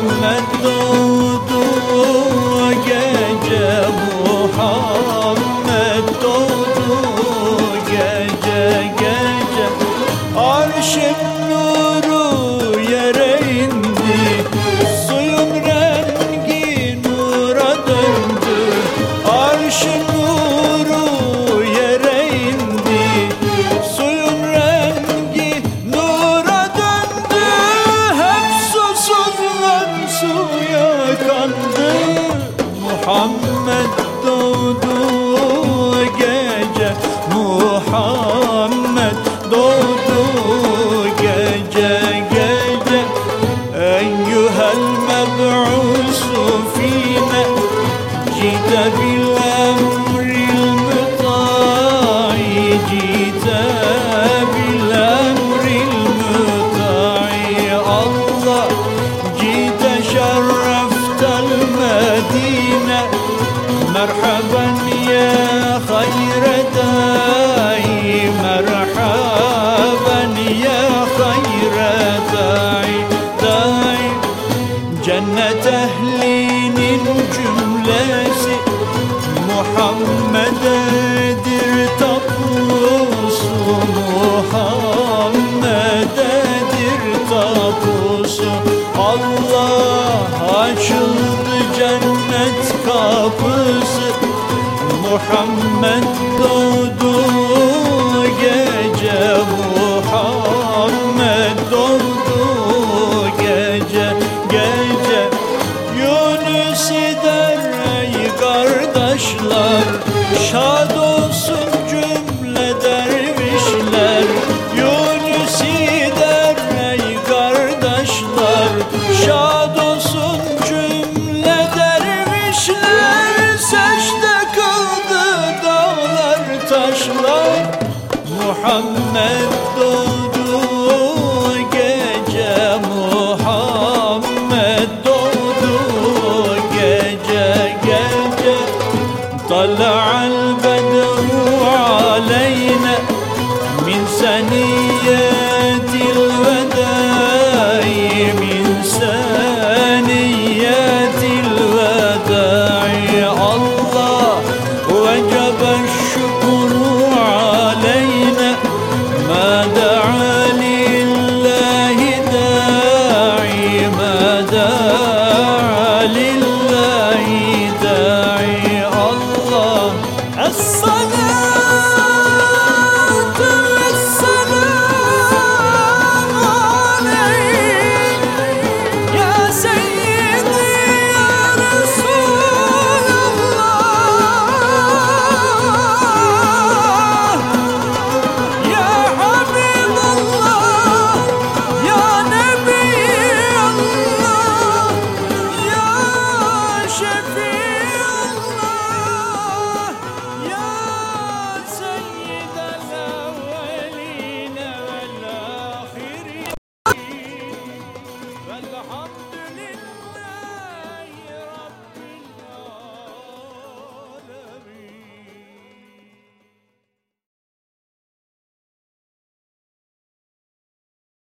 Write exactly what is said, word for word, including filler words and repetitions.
Muhammed doğdu gece, Muhammed doğdu gece gece. Arşın nuru yere indi, suyun rengi nura döndü. Arşın nuru yere indi, suyun rengi nura döndü. Hep susuzlar suya kandı. Muhammed doğdu gece, Muhammed doğdu gece gece. Eyyuhel meb'usu fîne cide bil emril müta'i, cide bil emril müta'i. Allah cide şerreftel Medine, merhaben ya hayre da'i, merhaben ya hayre da'i da'i. Cennet ehlinin cümlesi Muhammed'edir tapusu, Muhammed'edir tapusu. Allah açıldı cennet kapısı, Muhammed doğdu